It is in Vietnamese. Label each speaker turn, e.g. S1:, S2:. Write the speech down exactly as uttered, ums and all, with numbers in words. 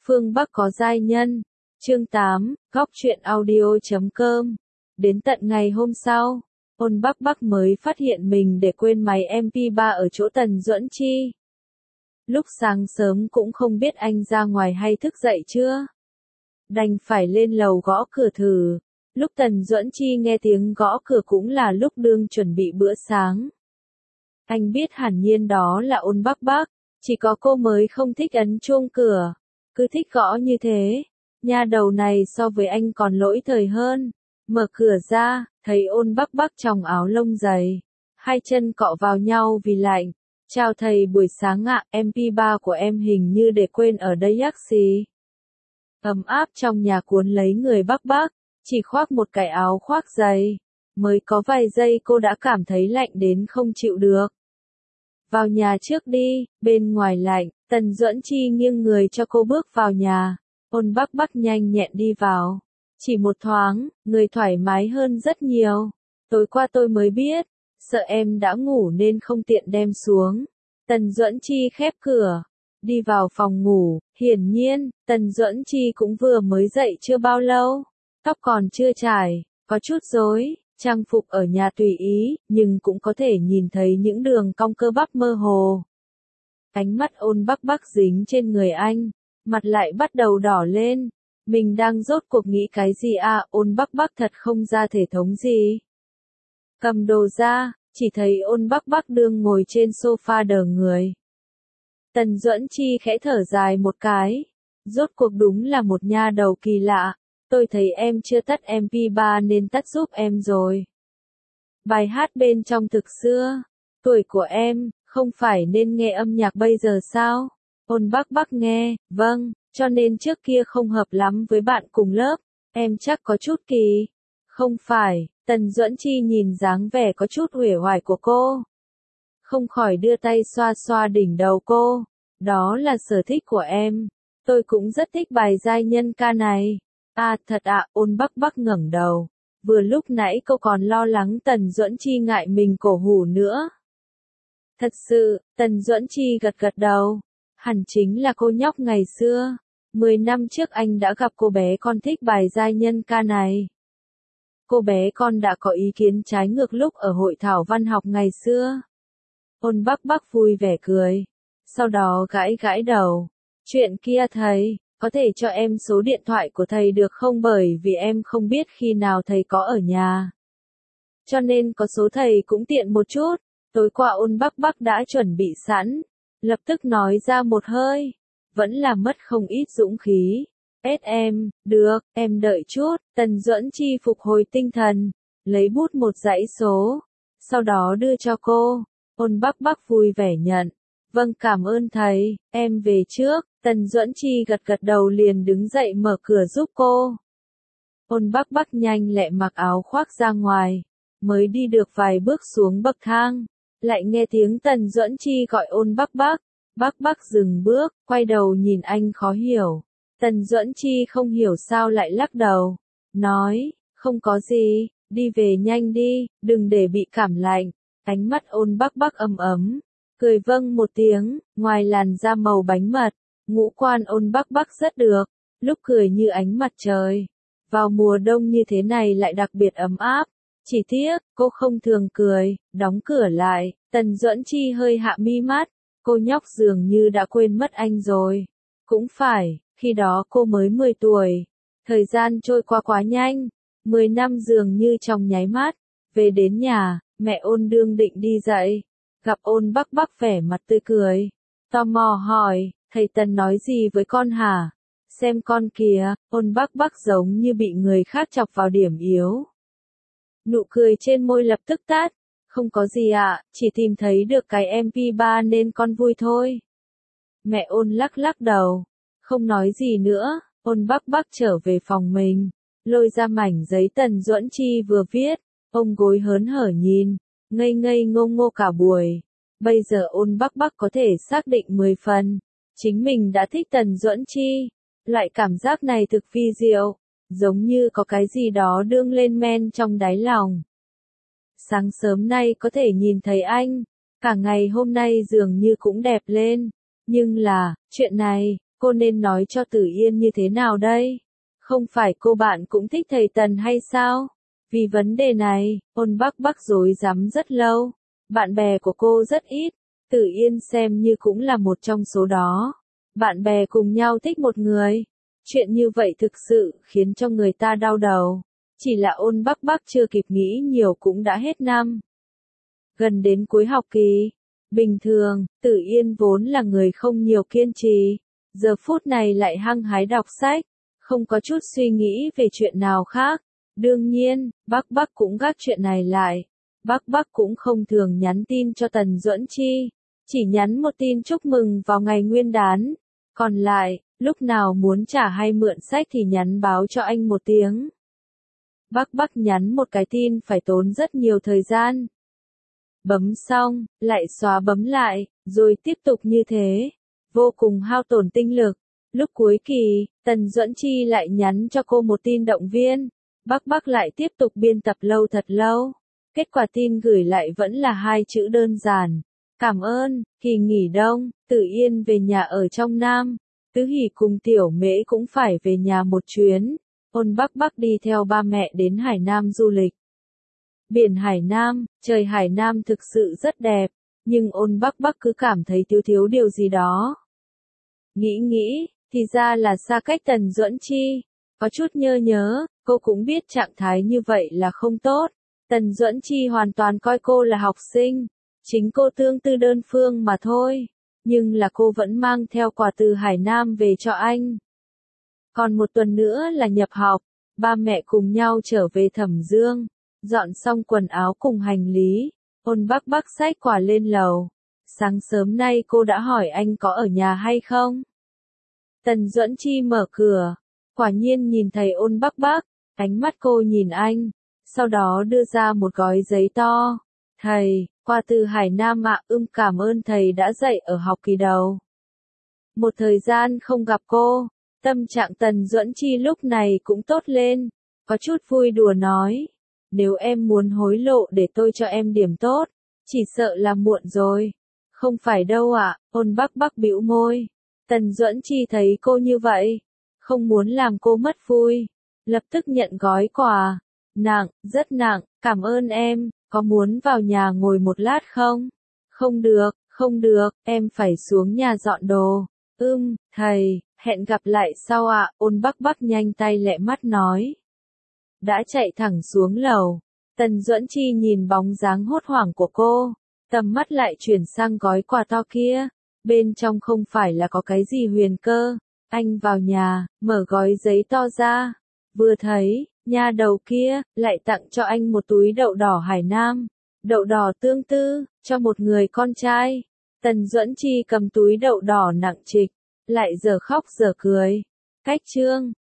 S1: Phương Bắc có giai nhân. Chương tám, góc truyện audio chấm com. Đến tận ngày hôm sau, Ôn Bắc Bắc mới phát hiện mình để quên máy em pê ba ở chỗ Tần Duẫn Chi. Lúc sáng sớm cũng không biết anh ra ngoài hay thức dậy chưa. Đành phải lên lầu gõ cửa thử. Lúc Tần Duẫn Chi nghe tiếng gõ cửa cũng là lúc đương chuẩn bị bữa sáng. Anh biết hẳn nhiên đó là Ôn Bắc Bắc, chỉ có cô mới không thích ấn chuông cửa, cứ thích gõ như thế. Nha đầu này so với anh còn lỗi thời hơn. Mở cửa ra, thấy Ôn Bắc Bắc trong áo lông dày, hai chân cọ vào nhau vì lạnh. Chào thầy, buổi sáng ạ, em pê ba của em hình như để quên ở đây ác xì. Ấm áp trong nhà cuốn lấy người Bắc Bắc, chỉ khoác một cái áo khoác dày. Mới có vài giây cô đã cảm thấy lạnh đến không chịu được. Vào nhà trước đi, bên ngoài lạnh. Tần Duẫn Chi nghiêng người cho cô bước vào nhà. Ôn Bắc Bắc nhanh nhẹn đi vào. Chỉ một thoáng, người thoải mái hơn rất nhiều. Tối qua tôi mới biết, sợ em đã ngủ nên không tiện đem xuống. Tần Duẫn Chi khép cửa, đi vào phòng ngủ. Hiển nhiên, Tần Duẫn Chi cũng vừa mới dậy chưa bao lâu. Tóc còn chưa trải, có chút rối, trang phục ở nhà tùy ý, nhưng cũng có thể nhìn thấy những đường cong cơ bắp mơ hồ. Ánh mắt Ôn Bắc Bắc dính trên người anh, mặt lại bắt đầu đỏ lên. Mình đang rốt cuộc nghĩ cái gì à? Ôn Bắc Bắc thật không ra thể thống gì. Cầm đồ ra, chỉ thấy Ôn Bắc Bắc đương ngồi trên sofa đờ người. Tần Duẫn Chi khẽ thở dài một cái. Rốt cuộc đúng là một nha đầu kỳ lạ. Tôi thấy em chưa tắt em pê ba nên tắt giúp em rồi. Bài hát bên trong thực xưa. Tuổi của em, không phải nên nghe âm nhạc bây giờ sao? Ôn Bắc Bắc nghe, vâng, cho nên trước kia không hợp lắm với bạn cùng lớp. Em chắc có chút kỳ. Không phải, Tần Duẫn Chi nhìn dáng vẻ có chút uể oải của cô. Không khỏi đưa tay xoa xoa đỉnh đầu cô. Đó là sở thích của em. Tôi cũng rất thích bài giai nhân ca này. À thật ạ, Ôn Bắc Bắc ngẩng đầu. Vừa lúc nãy cô còn lo lắng Tần Duẫn Chi ngại mình cổ hủ nữa. Thật sự, Tần Duẫn Chi gật gật đầu. Hẳn chính là cô nhóc ngày xưa. Mười năm trước anh đã gặp cô bé con thích bài giai nhân ca này. Cô bé con đã có ý kiến trái ngược lúc ở hội thảo văn học ngày xưa. Ôn Bắc Bắc vui vẻ cười. Sau đó gãi gãi đầu. Chuyện kia thầy, có thể cho em số điện thoại của thầy được không, bởi vì em không biết khi nào thầy có ở nhà. Cho nên có số thầy cũng tiện một chút. Tối qua Ôn Bắc Bắc đã chuẩn bị sẵn. Lập tức nói ra một hơi. Vẫn là mất không ít dũng khí. Ết em, được, em đợi chút. Tần Duẫn Chi phục hồi tinh thần. Lấy bút một dãy số. Sau đó đưa cho cô. Ôn Bắc Bắc vui vẻ nhận. Vâng, cảm ơn thầy, em về trước. Tần Duẫn Chi gật gật đầu liền đứng dậy mở cửa giúp cô. Ôn Bắc Bắc nhanh lẹ mặc áo khoác ra ngoài. Mới đi được vài bước xuống bậc thang. Lại nghe tiếng Tần Duẫn Chi gọi Ôn Bắc Bắc. Bắc Bắc dừng bước, quay đầu nhìn anh khó hiểu. Tần Duẫn Chi không hiểu sao lại lắc đầu. Nói, không có gì, đi về nhanh đi, đừng để bị cảm lạnh. Ánh mắt Ôn Bắc Bắc ấm ấm. Cười vâng một tiếng, ngoài làn da màu bánh mật. Ngũ quan Ôn Bắc Bắc rất được. Lúc cười như ánh mặt trời. Vào mùa đông như thế này lại đặc biệt ấm áp. Chỉ tiếc, cô không thường cười, đóng cửa lại. Tần Duẫn Chi hơi hạ mi mắt. Cô nhóc dường như đã quên mất anh rồi. Cũng phải, khi đó cô mới mười tuổi. Thời gian trôi qua quá nhanh. mười năm dường như trong nháy mắt. Về đến nhà, mẹ Ôn đương định đi dậy. Gặp Ôn Bắc Bắc vẻ mặt tươi cười. Tò mò hỏi, thầy Tần nói gì với con hả? Xem con kìa. Ôn Bắc Bắc giống như bị người khác chọc vào điểm yếu. Nụ cười trên môi lập tức tắt. Không có gì ạ, chỉ tìm thấy được cái em pê ba nên con vui thôi. Mẹ Ôn lắc lắc đầu. Không nói gì nữa. Ôn Bắc Bắc trở về phòng mình. Lôi ra mảnh giấy Tần Duẫn Chi vừa viết. Ông gối hớn hở nhìn. Ngây ngây ngô ngô cả buổi. Bây giờ Ôn Bắc Bắc có thể xác định mười phần. Chính mình đã thích Tần Duẫn Chi. Loại cảm giác này thực vi diệu. Giống như có cái gì đó đương lên men trong đáy lòng. Sáng sớm nay có thể nhìn thấy anh. Cả ngày hôm nay dường như cũng đẹp lên. Nhưng là, chuyện này, cô nên nói cho Tử Yên như thế nào đây? Không phải cô bạn cũng thích thầy Tần hay sao? Vì vấn đề này, Ôn Bắc Bắc rối rắm rất lâu. Bạn bè của cô rất ít, Tử Yên xem như cũng là một trong số đó. Bạn bè cùng nhau thích một người. Chuyện như vậy thực sự khiến cho người ta đau đầu. Chỉ là Ôn Bắc Bắc chưa kịp nghĩ nhiều cũng đã hết năm. Gần đến cuối học kỳ. Bình thường, Tử Yên vốn là người không nhiều kiên trì. Giờ phút này lại hăng hái đọc sách. Không có chút suy nghĩ về chuyện nào khác. Đương nhiên, Bắc Bắc cũng gác chuyện này lại. Bắc Bắc cũng không thường nhắn tin cho Tần Duẫn Chi. Chỉ nhắn một tin chúc mừng vào ngày Nguyên đán. Còn lại, lúc nào muốn trả hay mượn sách thì nhắn báo cho anh một tiếng. Bắc Bắc nhắn một cái tin phải tốn rất nhiều thời gian. Bấm xong, lại xóa bấm lại, rồi tiếp tục như thế. Vô cùng hao tổn tinh lực. Lúc cuối kỳ, Tần Duẫn Chi lại nhắn cho cô một tin động viên. Bắc Bắc lại tiếp tục biên tập lâu thật lâu. Kết quả tin gửi lại vẫn là hai chữ đơn giản. Cảm ơn, kỳ nghỉ đông, Tử Yên về nhà ở trong Nam. Tứ Hỷ cùng Tiểu Mễ cũng phải về nhà một chuyến. Ôn Bắc Bắc đi theo ba mẹ đến Hải Nam du lịch. Biển Hải Nam, trời Hải Nam thực sự rất đẹp, nhưng Ôn Bắc Bắc cứ cảm thấy thiếu thiếu điều gì đó. Nghĩ nghĩ, thì ra là xa cách Tần Duẫn Chi. Có chút nhớ nhớ, cô cũng biết trạng thái như vậy là không tốt. Tần Duẫn Chi hoàn toàn coi cô là học sinh. Chính cô tương tư đơn phương mà thôi. Nhưng là cô vẫn mang theo quà từ Hải Nam về cho anh. Còn một tuần nữa là nhập học. Ba mẹ cùng nhau trở về Thẩm Dương. Dọn xong quần áo cùng hành lý. Ôn Bắc Bắc xách quà lên lầu. Sáng sớm nay cô đã hỏi anh có ở nhà hay không? Tần Duẫn Chi mở cửa. Quả nhiên nhìn thấy Ôn Bắc Bắc. Ánh mắt cô nhìn anh. Sau đó đưa ra một gói giấy to. Thầy, qua từ Hải Nam ạ, ưm cảm ơn thầy đã dạy ở học kỳ đầu. Một thời gian không gặp cô, tâm trạng Tần Duẫn Chi lúc này cũng tốt lên. Có chút vui đùa nói. Nếu em muốn hối lộ để tôi cho em điểm tốt, chỉ sợ là muộn rồi. Không phải đâu ạ, Ôn Bắc Bắc bĩu môi. Tần Duẫn Chi thấy cô như vậy, không muốn làm cô mất vui. Lập tức nhận gói quà. Nặng, rất nặng, cảm ơn em, có muốn vào nhà ngồi một lát không? Không được, không được, em phải xuống nhà dọn đồ. Ưm, thầy, hẹn gặp lại sau ạ, Ôn Bắc Bắc nhanh tay lẹ mắt nói. Đã chạy thẳng xuống lầu. Tần Duẫn Chi nhìn bóng dáng hốt hoảng của cô, tầm mắt lại chuyển sang gói quà to kia. Bên trong không phải là có cái gì huyền cơ. Anh vào nhà, mở gói giấy to ra. Vừa thấy, nha đầu kia, lại tặng cho anh một túi đậu đỏ Hải Nam. Đậu đỏ tương tư, cho một người con trai. Tần Duẫn Chi cầm túi đậu đỏ nặng trịch, lại giờ khóc giờ cười. Cách chương.